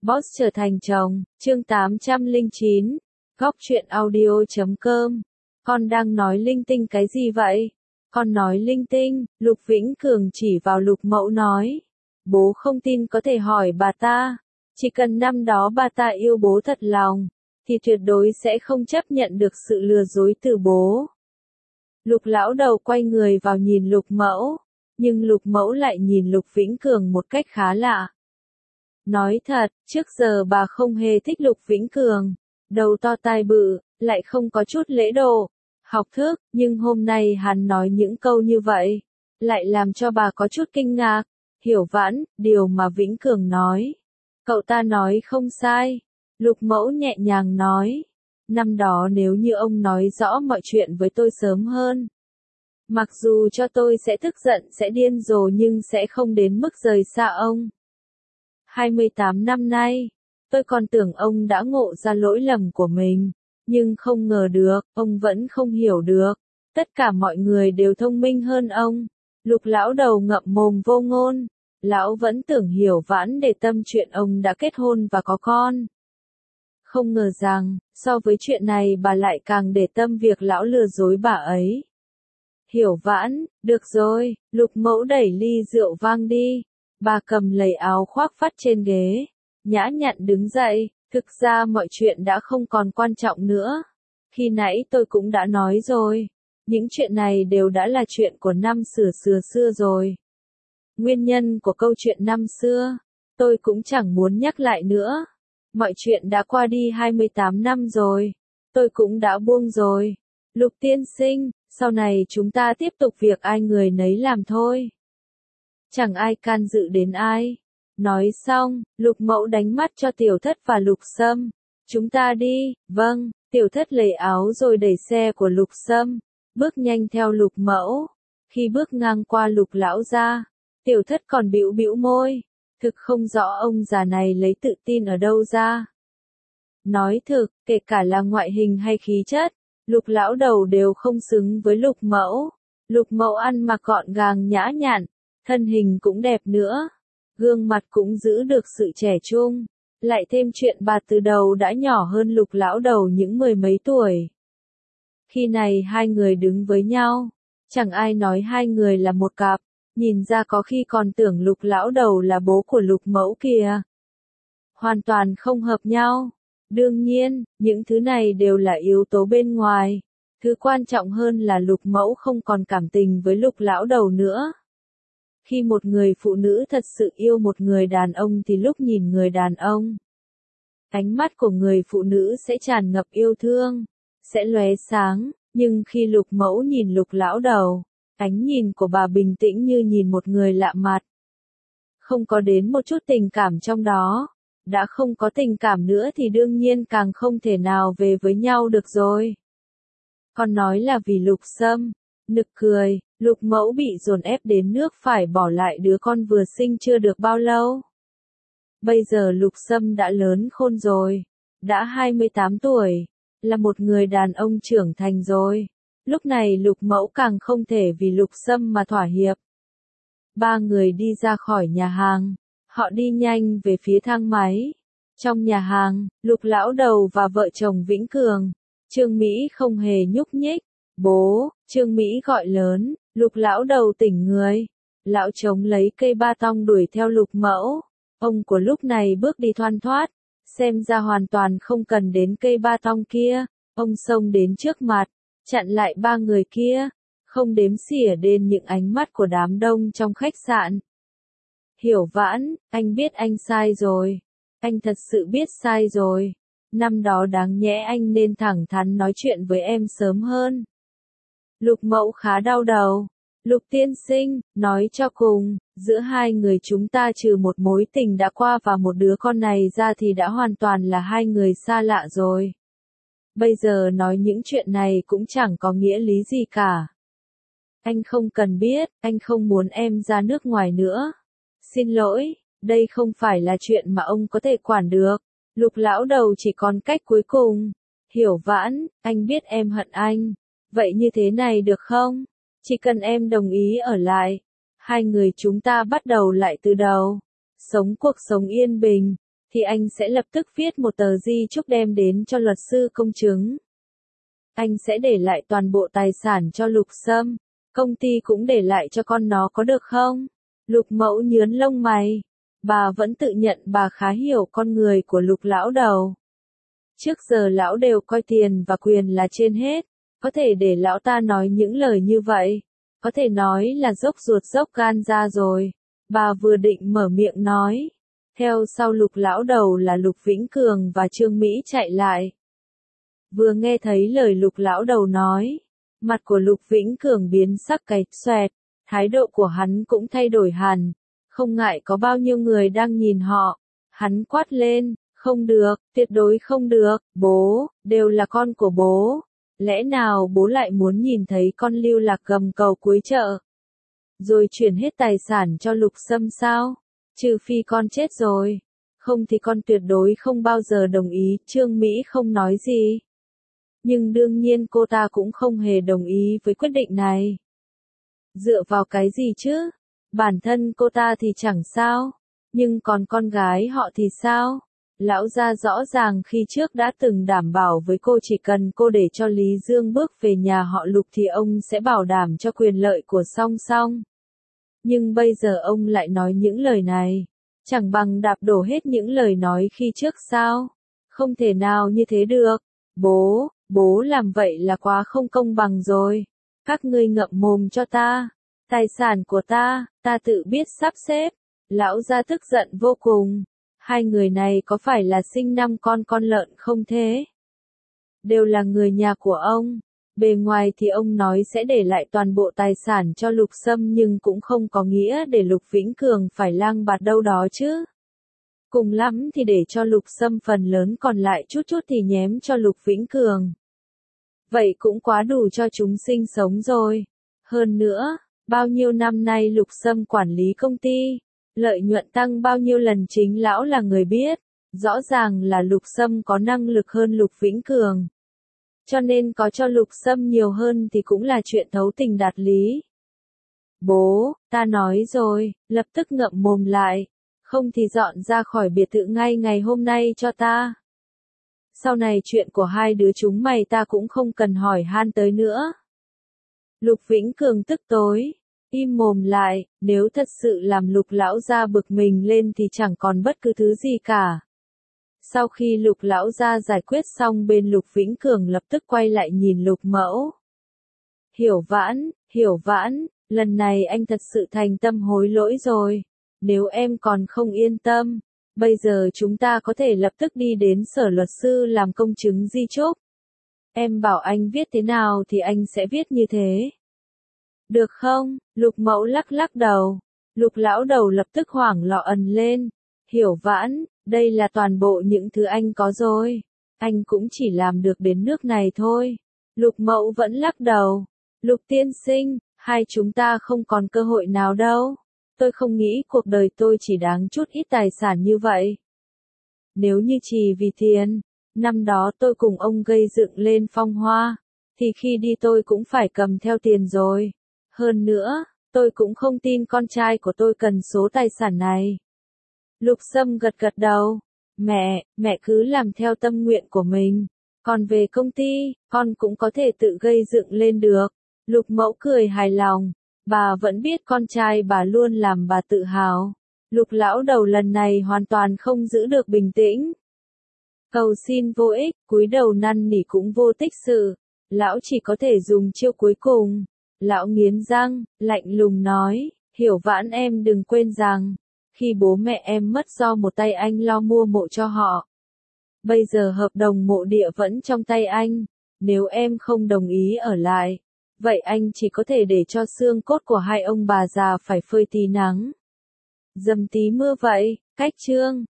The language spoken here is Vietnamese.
Boss trở thành chồng, chương 809, góc truyện audio.com. Con đang nói linh tinh cái gì vậy? Con nói linh tinh, Lục Vĩnh Cường chỉ vào Lục Mẫu nói. Bố không tin có thể hỏi bà ta. Chỉ cần năm đó bà ta yêu bố thật lòng, thì tuyệt đối sẽ không chấp nhận được sự lừa dối từ bố. Lục lão đầu quay người vào nhìn Lục Mẫu, nhưng Lục Mẫu lại nhìn Lục Vĩnh Cường một cách khá lạ. Nói thật, trước giờ bà không hề thích Lục Vĩnh Cường, đầu to tai bự, lại không có chút lễ độ, học thức, nhưng hôm nay hắn nói những câu như vậy, lại làm cho bà có chút kinh ngạc. Hiểu Vãn, điều mà Vĩnh Cường nói, cậu ta nói không sai. Lục Mẫu nhẹ nhàng nói, năm đó nếu như ông nói rõ mọi chuyện với tôi sớm hơn, mặc dù cho tôi sẽ tức giận sẽ điên rồ nhưng sẽ không đến mức rời xa ông. 28 năm nay, tôi còn tưởng ông đã ngộ ra lỗi lầm của mình, nhưng không ngờ được, ông vẫn không hiểu được. Tất cả mọi người đều thông minh hơn ông. Lục lão đầu ngậm mồm vô ngôn. Lão vẫn tưởng Hiểu Vãn để tâm chuyện ông đã kết hôn và có con. Không ngờ rằng, so với chuyện này bà lại càng để tâm việc lão lừa dối bà ấy. Hiểu Vãn, được rồi, Lục Mẫu đẩy ly rượu vang đi. Bà cầm lấy áo khoác vắt trên ghế, nhã nhặn đứng dậy, thực ra mọi chuyện đã không còn quan trọng nữa. Khi nãy tôi cũng đã nói rồi, những chuyện này đều đã là chuyện của năm xưa rồi. Nguyên nhân của câu chuyện năm xưa, tôi cũng chẳng muốn nhắc lại nữa. Mọi chuyện đã qua đi 28 năm rồi, tôi cũng đã buông rồi. Lục tiên sinh, sau này chúng ta tiếp tục việc ai người nấy làm thôi. Chẳng ai can dự đến ai. Nói xong, Lục Mẫu đánh mắt cho Tiểu Thất và Lục Sâm. Chúng ta đi, vâng, Tiểu Thất lấy áo rồi đẩy xe của Lục Sâm, bước nhanh theo Lục Mẫu. Khi bước ngang qua Lục lão gia, Tiểu Thất còn bĩu bĩu môi, thực không rõ ông già này lấy tự tin ở đâu ra. Nói thực, kể cả là ngoại hình hay khí chất, Lục lão đầu đều không xứng với Lục Mẫu. Lục Mẫu ăn mặc gọn gàng nhã nhặn, thân hình cũng đẹp nữa, gương mặt cũng giữ được sự trẻ trung, lại thêm chuyện bà từ đầu đã nhỏ hơn Lục lão đầu những mười mấy tuổi. Khi này hai người đứng với nhau, chẳng ai nói hai người là một cặp, nhìn ra có khi còn tưởng Lục lão đầu là bố của Lục Mẫu kìa. Hoàn toàn không hợp nhau. Đương nhiên, những thứ này đều là yếu tố bên ngoài, thứ quan trọng hơn là Lục Mẫu không còn cảm tình với Lục lão đầu nữa. Khi một người phụ nữ thật sự yêu một người đàn ông thì lúc nhìn người đàn ông, ánh mắt của người phụ nữ sẽ tràn ngập yêu thương, sẽ lóe sáng, nhưng khi Lục Mẫu nhìn Lục lão đầu, ánh nhìn của bà bình tĩnh như nhìn một người lạ mặt. Không có đến một chút tình cảm trong đó, đã không có tình cảm nữa thì đương nhiên càng không thể nào về với nhau được rồi. Còn nói là vì Lục Sâm, nực cười. Lục Mẫu bị dồn ép đến nước phải bỏ lại đứa con vừa sinh chưa được bao lâu. Bây giờ Lục Sâm đã lớn khôn rồi, đã 28 tuổi, là một người đàn ông trưởng thành rồi. Lúc này Lục Mẫu càng không thể vì Lục Sâm mà thỏa hiệp. Ba người đi ra khỏi nhà hàng, họ đi nhanh về phía thang máy. Trong nhà hàng, Lục lão đầu và vợ chồng Vĩnh Cường, Trương Mỹ không hề nhúc nhích. Bố, Trương Mỹ gọi lớn. Lục lão đầu tỉnh người. Lão trống lấy cây ba tong đuổi theo Lục Mẫu. Ông của lúc này bước đi thoăn thoắt, xem ra hoàn toàn không cần đến cây ba tong kia. Ông xông đến trước mặt, chặn lại ba người kia, không đếm xỉa đến những ánh mắt của đám đông trong khách sạn. Hiểu Vãn, anh biết anh sai rồi. Anh thật sự biết sai rồi. Năm đó đáng nhẽ anh nên thẳng thắn nói chuyện với em sớm hơn. Lục Mẫu khá đau đầu. Lục tiên sinh, nói cho cùng, giữa hai người chúng ta trừ một mối tình đã qua và một đứa con này ra thì đã hoàn toàn là hai người xa lạ rồi. Bây giờ nói những chuyện này cũng chẳng có nghĩa lý gì cả. Anh không cần biết, anh không muốn em ra nước ngoài nữa. Xin lỗi, đây không phải là chuyện mà ông có thể quản được. Lục lão đầu chỉ còn cách cuối cùng. Hiểu Vãn, anh biết em hận anh. Vậy như thế này được không? Chỉ cần em đồng ý ở lại, hai người chúng ta bắt đầu lại từ đầu, sống cuộc sống yên bình, thì anh sẽ lập tức viết một tờ di chúc đem đến cho luật sư công chứng. Anh sẽ để lại toàn bộ tài sản cho Lục Sâm, công ty cũng để lại cho con nó có được không? Lục Mẫu nhướng lông mày, bà vẫn tự nhận bà khá hiểu con người của Lục lão đầu. Trước giờ lão đều coi tiền và quyền là trên hết, có thể để lão ta nói những lời như vậy, có thể nói là dốc ruột dốc gan ra rồi. Bà vừa định mở miệng nói, theo sau Lục lão đầu là Lục Vĩnh Cường và Trương Mỹ chạy lại. Vừa nghe thấy lời Lục lão đầu nói, mặt của Lục Vĩnh Cường biến sắc cái xoẹt, thái độ của hắn cũng thay đổi hẳn, không ngại có bao nhiêu người đang nhìn họ, hắn quát lên, không được, tuyệt đối không được, bố, đều là con của bố, lẽ nào bố lại muốn nhìn thấy con lưu lạc gầm cầu cuối chợ, rồi chuyển hết tài sản cho Lục Sâm sao? Trừ phi con chết rồi, không thì con tuyệt đối không bao giờ đồng ý. Trương Mỹ không nói gì. Nhưng đương nhiên cô ta cũng không hề đồng ý với quyết định này. Dựa vào cái gì chứ? Bản thân cô ta thì chẳng sao, nhưng còn con gái họ thì sao? Lão gia rõ ràng khi trước đã từng đảm bảo với cô chỉ cần cô để cho Lý Dương bước về nhà họ Lục thì ông sẽ bảo đảm cho quyền lợi của Song Song. Nhưng bây giờ ông lại nói những lời này, chẳng bằng đạp đổ hết những lời nói khi trước sao? Không thể nào như thế được. Bố làm vậy là quá không công bằng rồi. Các ngươi ngậm mồm cho ta. Tài sản của ta tự biết sắp xếp. Lão gia tức giận vô cùng. Hai người này có phải là sinh 5 con lợn không thế? Đều là người nhà của ông. Bề ngoài thì ông nói sẽ để lại toàn bộ tài sản cho Lục Sâm nhưng cũng không có nghĩa để Lục Vĩnh Cường phải lang bạt đâu đó chứ. Cùng lắm thì để cho Lục Sâm phần lớn còn lại chút chút thì nhém cho Lục Vĩnh Cường. Vậy cũng quá đủ cho chúng sinh sống rồi. Hơn nữa, bao nhiêu năm nay Lục Sâm quản lý công ty, lợi nhuận tăng bao nhiêu lần chính lão là người biết. Rõ ràng là Lục Sâm có năng lực hơn Lục Vĩnh Cường. Cho nên có cho Lục Sâm nhiều hơn thì cũng là chuyện thấu tình đạt lý. Bố, ta nói rồi, lập tức ngậm mồm lại, không thì dọn ra khỏi biệt thự ngay ngày hôm nay cho ta. Sau này chuyện của hai đứa chúng mày ta cũng không cần hỏi han tới nữa. Lục Vĩnh Cường tức tối, im mồm lại, nếu thật sự làm Lục lão gia bực mình lên thì chẳng còn bất cứ thứ gì cả. Sau khi Lục lão gia giải quyết xong bên Lục Vĩnh Cường lập tức quay lại nhìn Lục Mẫu. Hiểu vãn, lần này anh thật sự thành tâm hối lỗi rồi. Nếu em còn không yên tâm, bây giờ chúng ta có thể lập tức đi đến sở luật sư làm công chứng di chúc. Em bảo anh viết thế nào thì anh sẽ viết như thế. Được không? Lục Mẫu lắc đầu. Lục lão đầu lập tức hoảng loạn lên. Hiểu vãn, đây là toàn bộ những thứ anh có rồi. Anh cũng chỉ làm được đến nước này thôi. Lục Mẫu vẫn lắc đầu. Lục tiên sinh, hai chúng ta không còn cơ hội nào đâu. Tôi không nghĩ cuộc đời tôi chỉ đáng chút ít tài sản như vậy. Nếu như chỉ vì tiền, năm đó tôi cùng ông gây dựng lên Phong Hoa, thì khi đi tôi cũng phải cầm theo tiền rồi. Hơn nữa, tôi cũng không tin con trai của tôi cần số tài sản này. Lục Sâm gật đầu. Mẹ cứ làm theo tâm nguyện của mình. Còn về công ty, con cũng có thể tự gây dựng lên được. Lục Mẫu cười hài lòng. Bà vẫn biết con trai bà luôn làm bà tự hào. Lục lão đầu lần này hoàn toàn không giữ được bình tĩnh. Cầu xin vô ích, cúi đầu năn nỉ cũng vô tích sự. Lão chỉ có thể dùng chiêu cuối cùng. Lão nghiến răng, lạnh lùng nói, Hiểu vãn em đừng quên rằng, khi bố mẹ em mất do một tay anh lo mua mộ cho họ. Bây giờ hợp đồng mộ địa vẫn trong tay anh, nếu em không đồng ý ở lại, vậy anh chỉ có thể để cho xương cốt của hai ông bà già phải phơi tí nắng. Dầm tí mưa vậy, cách chương.